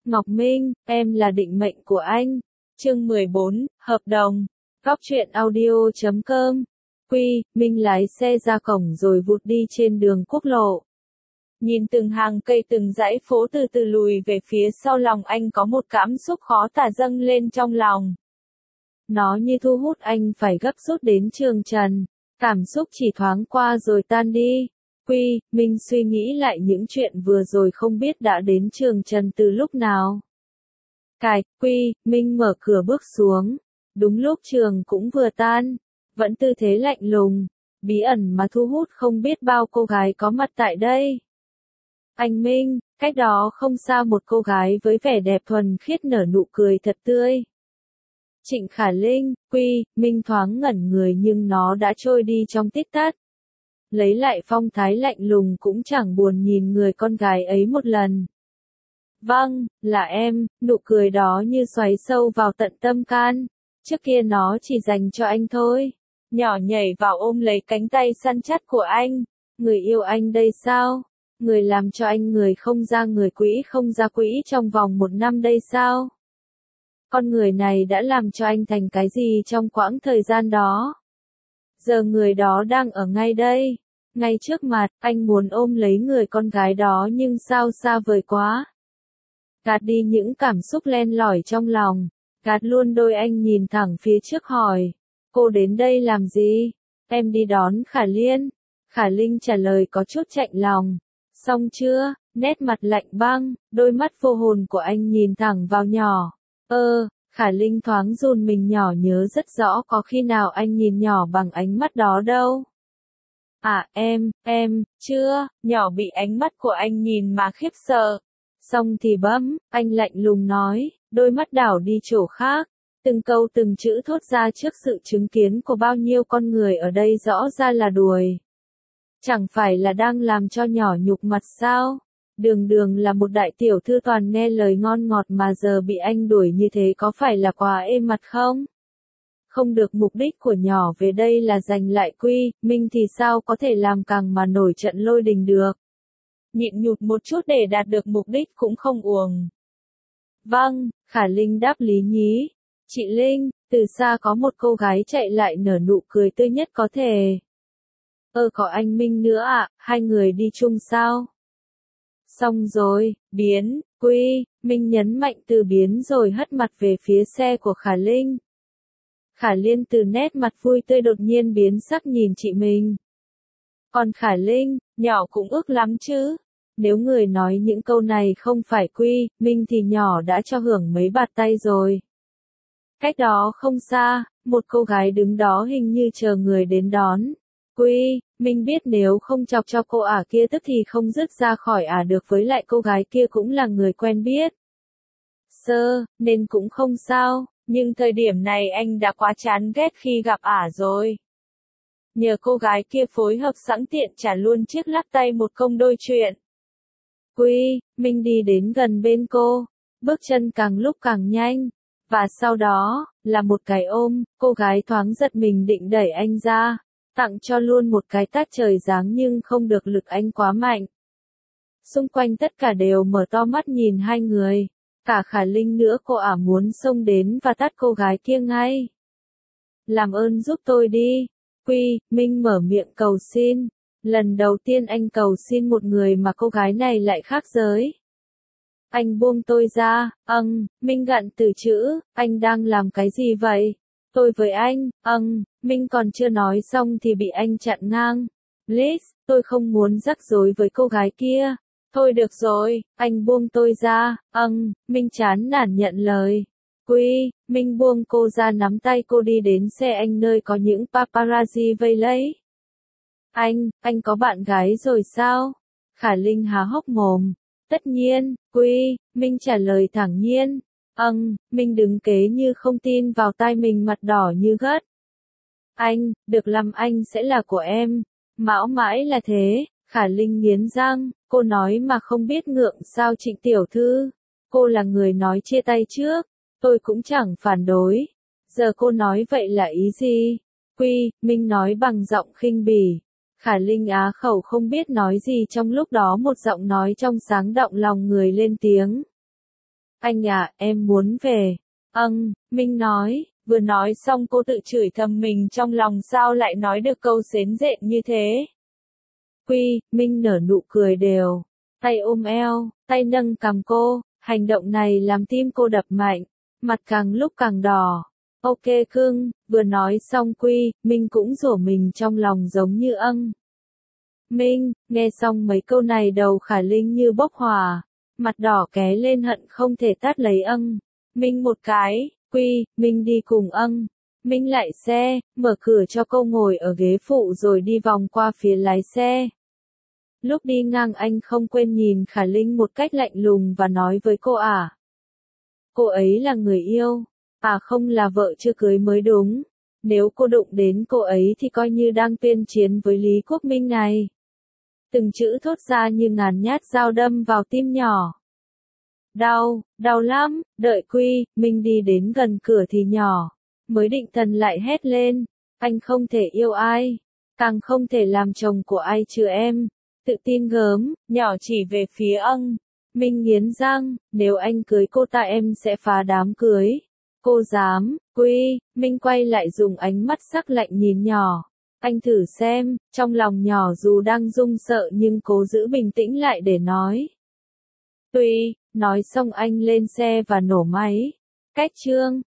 Ngọc Minh, em là định mệnh của anh. Chương 14, hợp đồng. Góc truyện audio.com. Quy, Minh lái xe ra cổng rồi vụt đi trên đường quốc lộ. Nhìn từng hàng cây từng dãy phố từ từ lùi về phía sau, lòng anh có một cảm xúc khó tả dâng lên trong lòng. Nó như thu hút anh phải gấp rút đến Trường Trần. Cảm xúc chỉ thoáng qua rồi tan đi. Quy, Minh suy nghĩ lại những chuyện vừa rồi, không biết đã đến Trường Trần từ lúc nào. Quy, Minh mở cửa bước xuống. Đúng lúc trường cũng vừa tan. Vẫn tư thế lạnh lùng, bí ẩn mà thu hút không biết bao cô gái có mặt tại đây. Anh Minh, cách đó không xa một cô gái với vẻ đẹp thuần khiết nở nụ cười thật tươi. Trịnh Khả Linh. Quy, Minh thoáng ngẩn người nhưng nó đã trôi đi trong tích tắc. Lấy lại phong thái lạnh lùng cũng chẳng buồn nhìn người con gái ấy một lần. Vâng, là em. Nụ cười đó như xoáy sâu vào tận tâm can. Trước kia nó chỉ dành cho anh thôi. Nhỏ nhảy vào ôm lấy cánh tay săn chắc của anh. Người yêu anh đây sao? Người làm cho anh người không ra người quỹ không ra quỹ trong vòng 1 năm đây sao? Con người này đã làm cho anh thành cái gì trong quãng thời gian đó? Giờ người đó đang ở ngay đây, ngay trước mặt. Anh muốn ôm lấy người con gái đó nhưng sao xa vời quá. Gạt đi những cảm xúc len lỏi trong lòng, gạt luôn đôi, anh nhìn thẳng phía trước hỏi. Cô đến đây làm gì? Em đi đón Khả Liên. Khả Linh trả lời có chút chạnh lòng. Xong chưa? Nét mặt lạnh băng, đôi mắt vô hồn của anh nhìn thẳng vào nhỏ. Khả Linh thoáng run mình, nhỏ nhớ rất rõ có khi nào anh nhìn nhỏ bằng ánh mắt đó đâu. Chưa. Nhỏ bị ánh mắt của anh nhìn mà khiếp sợ. Xong thì bấm, anh lạnh lùng nói, đôi mắt đảo đi chỗ khác. Từng câu từng chữ thốt ra trước sự chứng kiến của bao nhiêu con người ở đây, rõ ra là đùi. Chẳng phải là đang làm cho nhỏ nhục mặt sao? Đường đường là một đại tiểu thư toàn nghe lời ngon ngọt mà giờ bị anh đuổi như thế, có phải là quá êm mặt không? Không được, mục đích của nhỏ về đây là giành lại Quy, Minh thì sao có thể làm càng mà nổi trận lôi đình được. Nhịn nhục một chút để đạt được mục đích cũng không uổng. Vâng, Khả Linh đáp lý nhí. Chị Linh, từ xa có một cô gái chạy lại nở nụ cười tươi nhất có thể. Có anh Minh nữa ạ, hai người đi chung sao? Xong rồi, biến. Quy, Minh nhấn mạnh từ biến rồi hất mặt về phía xe của Khả Linh. Khả Liên từ nét mặt vui tươi đột nhiên biến sắc nhìn chị mình. Còn Khả Linh, nhỏ cũng ước lắm chứ. Nếu người nói những câu này không phải Quy, Minh thì nhỏ đã cho hưởng mấy bạt tay rồi. Cách đó không xa, một cô gái đứng đó hình như chờ người đến đón. Quy, Minh biết nếu không chọc cho cô ả kia tức thì không dứt ra khỏi ả được, với lại cô gái kia cũng là người quen biết. Nên cũng không sao, nhưng thời điểm này anh đã quá chán ghét khi gặp ả rồi. Nhờ cô gái kia phối hợp sẵn tiện trả luôn chiếc lắc tay một công đôi chuyện. Quy, Minh đi đến gần bên cô, bước chân càng lúc càng nhanh. Và sau đó, là một cái ôm, cô gái thoáng giật mình định đẩy anh ra. Tặng cho luôn một cái tát trời giáng nhưng không được, lực anh quá mạnh. Xung quanh tất cả đều mở to mắt nhìn hai người. Cả Khả Linh nữa, cô ả muốn xông đến và tát cô gái kia ngay. Làm ơn giúp tôi đi. Quy, Minh mở miệng cầu xin. Lần đầu tiên anh cầu xin một người mà cô gái này lại khác giới. Anh buông tôi ra. Minh gặn từ chữ, anh đang làm cái gì vậy? Tôi với anh. Minh còn chưa nói xong thì bị anh chặn ngang. Please, tôi không muốn rắc rối với cô gái kia. Thôi được rồi, anh buông tôi ra. Minh chán nản nhận lời. Quy, Minh buông cô ra, nắm tay cô đi đến xe anh nơi có những paparazzi vây lấy. Anh có bạn gái rồi sao? Khả Linh há hốc mồm. Tất nhiên. Quy, Minh trả lời thẳng nhiên. Minh đứng kế như không tin vào tai mình, mặt đỏ như gất. Được lắm, anh sẽ là của em. Mãi mãi là thế. Khả Linh nghiến răng, cô nói mà không biết ngượng sao Trịnh tiểu thư. Cô là người nói chia tay trước. Tôi cũng chẳng phản đối. Giờ cô nói vậy là ý gì? Quy, Minh nói bằng giọng khinh bỉ. Khả Linh á khẩu không biết nói gì, trong lúc đó một giọng nói trong sáng động lòng người lên tiếng. Anh à, em muốn về. Minh nói, vừa nói xong cô tự chửi thầm mình trong lòng sao lại nói được câu xến rện như thế. Quy, Minh nở nụ cười đều, tay ôm eo, tay nâng cằm cô, hành động này làm tim cô đập mạnh, mặt càng lúc càng đỏ. Ok cưng, vừa nói xong Quy, Minh cũng rủa mình trong lòng giống như Minh, nghe xong mấy câu này đầu Khả Linh như bốc hỏa, mặt đỏ ké lên hận không thể tát lấy Minh một cái. Quy, Minh đi cùng Minh lại xe, mở cửa cho cô ngồi ở ghế phụ rồi đi vòng qua phía lái xe. Lúc đi ngang anh không quên nhìn Khả Linh một cách lạnh lùng và nói với cô cô ấy là người yêu, không là vợ chưa cưới mới đúng. Nếu cô đụng đến cô ấy thì coi như đang tuyên chiến với Lý Quốc Minh này. Từng chữ thốt ra như ngàn nhát dao đâm vào tim nhỏ. Đau lắm, đợi Quy, Minh đi đến gần cửa thì nhỏ. Mới định thần lại hét lên, anh không thể yêu ai, càng không thể làm chồng của ai trừ em. Tự tin gớm, nhỏ chỉ về phía Minh nghiến răng, nếu anh cưới cô ta em sẽ phá đám cưới. Cô dám, Quy, Minh quay lại dùng ánh mắt sắc lạnh nhìn nhỏ. Anh thử xem, trong lòng nhỏ dù đang run sợ nhưng cố giữ bình tĩnh lại để nói. Nói xong anh lên xe và nổ máy. Cách chương